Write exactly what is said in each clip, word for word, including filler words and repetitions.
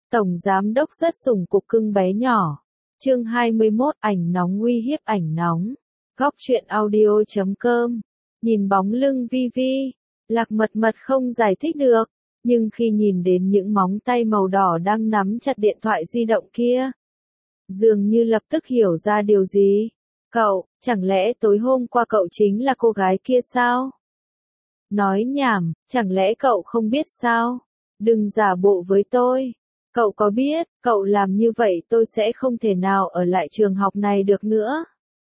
Tổng giám đốc rất sủng cục cưng bé nhỏ. Chương hai mươi mốt, ảnh nóng uy hiếp ảnh nóng. Góc truyện audio chấm com. Nhìn bóng lưng Vi Vi, Lạc Mật Mật không giải thích được, nhưng khi nhìn đến những móng tay màu đỏ đang nắm chặt điện thoại di động kia, dường như lập tức hiểu ra điều gì. Cậu, chẳng lẽ tối hôm qua cậu chính là cô gái kia sao? Nói nhảm, chẳng lẽ cậu không biết sao? Đừng giả bộ với tôi. Cậu có biết, cậu làm như vậy tôi sẽ không thể nào ở lại trường học này được nữa.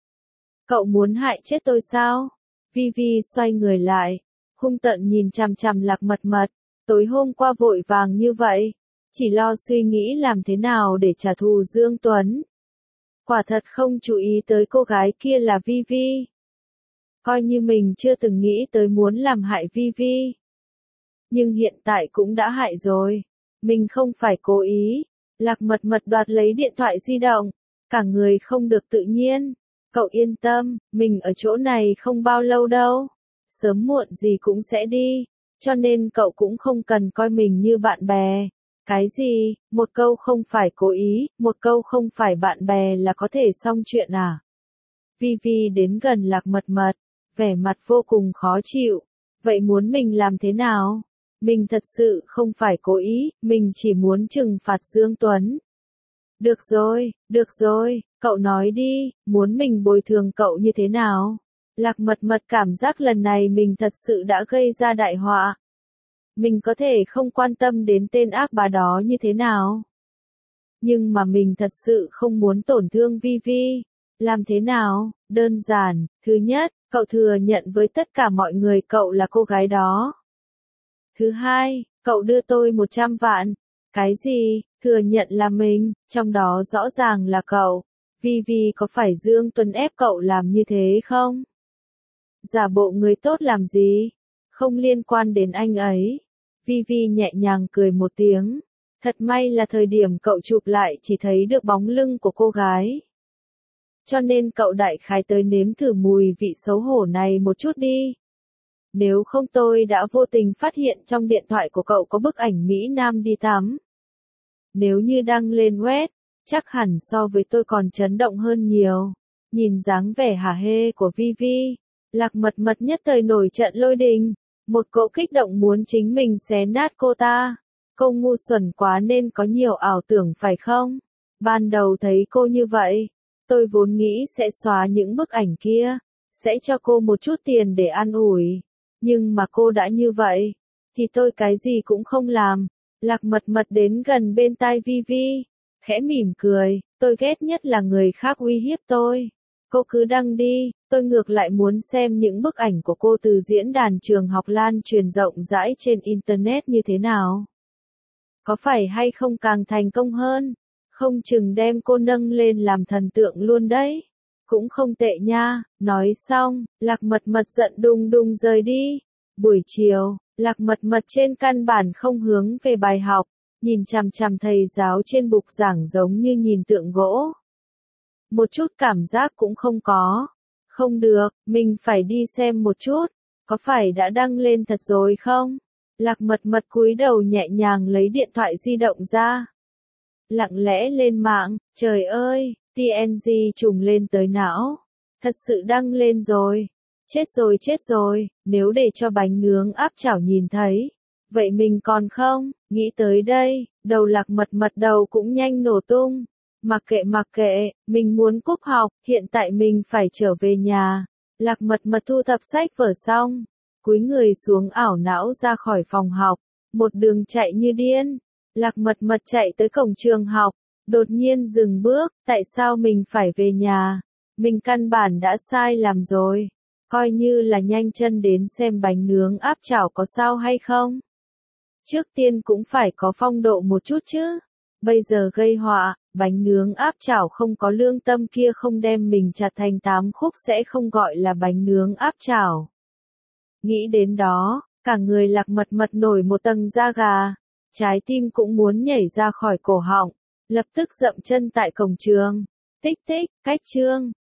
Cậu muốn hại chết tôi sao? Vi Vi xoay người lại, hung tợn nhìn chằm chằm Lạc Mật Mật. Tối hôm qua vội vàng như vậy, chỉ lo suy nghĩ làm thế nào để trả thù Dương Tuấn. Quả thật không chú ý tới cô gái kia là Vi Vi. Coi như mình chưa từng nghĩ tới muốn làm hại Vi Vi. Nhưng hiện tại cũng đã hại rồi. Mình không phải cố ý. Lạc Mật Mật đoạt lấy điện thoại di động. Cả người không được tự nhiên. Cậu yên tâm, mình ở chỗ này không bao lâu đâu. Sớm muộn gì cũng sẽ đi. Cho nên cậu cũng không cần coi mình như bạn bè. Cái gì, một câu không phải cố ý, một câu không phải bạn bè là có thể xong chuyện à? Vi Vi đến gần Lạc Mật Mật, vẻ mặt vô cùng khó chịu. Vậy muốn mình làm thế nào? Mình thật sự không phải cố ý, mình chỉ muốn trừng phạt Dương Tuấn. Được rồi, được rồi, cậu nói đi, muốn mình bồi thường cậu như thế nào? Lạc Mật Mật cảm giác lần này mình thật sự đã gây ra đại họa. Mình có thể không quan tâm đến tên ác bá đó như thế nào. Nhưng mà mình thật sự không muốn tổn thương Vi Vi. Làm thế nào? Đơn giản, thứ nhất, cậu thừa nhận với tất cả mọi người cậu là cô gái đó. Thứ hai, cậu đưa tôi một trăm vạn. Cái gì? Thừa nhận là mình, trong đó rõ ràng là cậu. Vi Vi có phải Dương Tuấn ép cậu làm như thế không? Giả bộ người tốt làm gì? Không liên quan đến anh ấy. Vi Vi nhẹ nhàng cười một tiếng. Thật may là thời điểm cậu chụp lại chỉ thấy được bóng lưng của cô gái. Cho nên cậu đại khái tới nếm thử mùi vị xấu hổ này một chút đi. Nếu không tôi đã vô tình phát hiện trong điện thoại của cậu có bức ảnh Mỹ Nam đi tắm. Nếu như đăng lên web, chắc hẳn so với tôi còn chấn động hơn nhiều. Nhìn dáng vẻ hả hê của Vi Vi, Lạc Mật Mật nhất thời nổi trận lôi đình. Một cỗ kích động muốn chính mình xé nát cô ta. Cô ngu xuẩn quá nên có nhiều ảo tưởng phải không? Ban đầu thấy cô như vậy, tôi vốn nghĩ sẽ xóa những bức ảnh kia, sẽ cho cô một chút tiền để an ủi. Nhưng mà cô đã như vậy, thì tôi cái gì cũng không làm. Lạc Mật Mật đến gần bên tai Vi Vi, khẽ mỉm cười, tôi ghét nhất là người khác uy hiếp tôi. Cô cứ đăng đi, tôi ngược lại muốn xem những bức ảnh của cô từ diễn đàn trường học lan truyền rộng rãi trên Internet như thế nào. Có phải hay không càng thành công hơn, không chừng đem cô nâng lên làm thần tượng luôn đấy. Cũng không tệ nha, nói xong, Lạc Mật Mật giận đùng đùng rời đi. Buổi chiều, Lạc Mật Mật trên căn bản không hướng về bài học, nhìn chằm chằm thầy giáo trên bục giảng giống như nhìn tượng gỗ. Một chút cảm giác cũng không có. Không được, mình phải đi xem một chút, có phải đã đăng lên thật rồi không? Lạc Mật Mật cúi đầu nhẹ nhàng lấy điện thoại di động ra. Lặng lẽ lên mạng, trời ơi, tê en giê trùng lên tới não. Thật sự đăng lên rồi. Chết rồi chết rồi, nếu để cho bánh nướng áp chảo nhìn thấy. Vậy mình còn không? Nghĩ tới đây, đầu Lạc Mật Mật đầu cũng nhanh nổ tung. Mặc kệ mặc kệ, mình muốn cúp học, hiện tại mình phải trở về nhà. Lạc Mật Mật thu thập sách vở xong, cúi người xuống ảo não ra khỏi phòng học, một đường chạy như điên. Lạc Mật Mật chạy tới cổng trường học, đột nhiên dừng bước, tại sao mình phải về nhà? Mình căn bản đã sai làm rồi, coi như là nhanh chân đến xem bánh nướng áp chảo có sao hay không. Trước tiên cũng phải có phong độ một chút chứ. Bây giờ gây họa, bánh nướng áp chảo không có lương tâm kia không đem mình chặt thành tám khúc sẽ không gọi là bánh nướng áp chảo. Nghĩ đến đó, cả người Lạc Mật Mật nổi một tầng da gà, trái tim cũng muốn nhảy ra khỏi cổ họng, lập tức dậm chân tại cổng trường. Tích tích, cách chương,